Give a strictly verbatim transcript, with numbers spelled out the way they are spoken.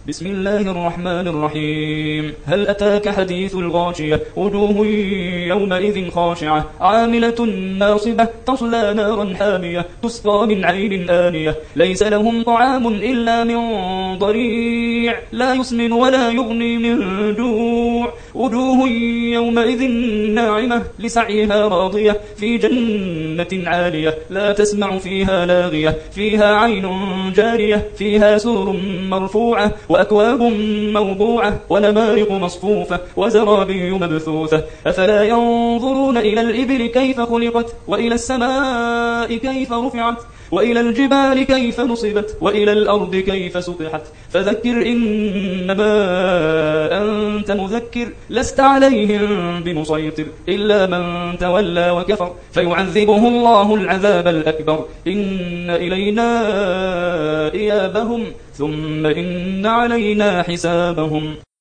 بسم الله الرحمن الرحيم. هل أتاك حديث الغاشية؟ وجوه يومئذ خاشعة عاملة ناصبة تصلى نارا حامية تسقى من عين آنية ليس لهم طعام إلا من ضريع لا يسمن ولا يغني من جوع وجوه يومئذ ناعمة لسعيها راضية في جنة عالية لا تسمع فيها لاغية فيها عين جارية فيها سور مرفوعة وأكواب موضوعة ونمارق مصفوفة وزرابي مبثوثة أفلا ينظرون إلى الإبل كيف خلقت وإلى السماء كيف رفعت وإلى الجبال كيف نصبت وإلى الأرض كيف سطحت فذكر إنما أنت مذكر لست عليهم بمسيطر إلا من تولى وكفر فيعذبه الله العذاب الأكبر إن إلينا إيابهم ثم إن علينا حسابهم.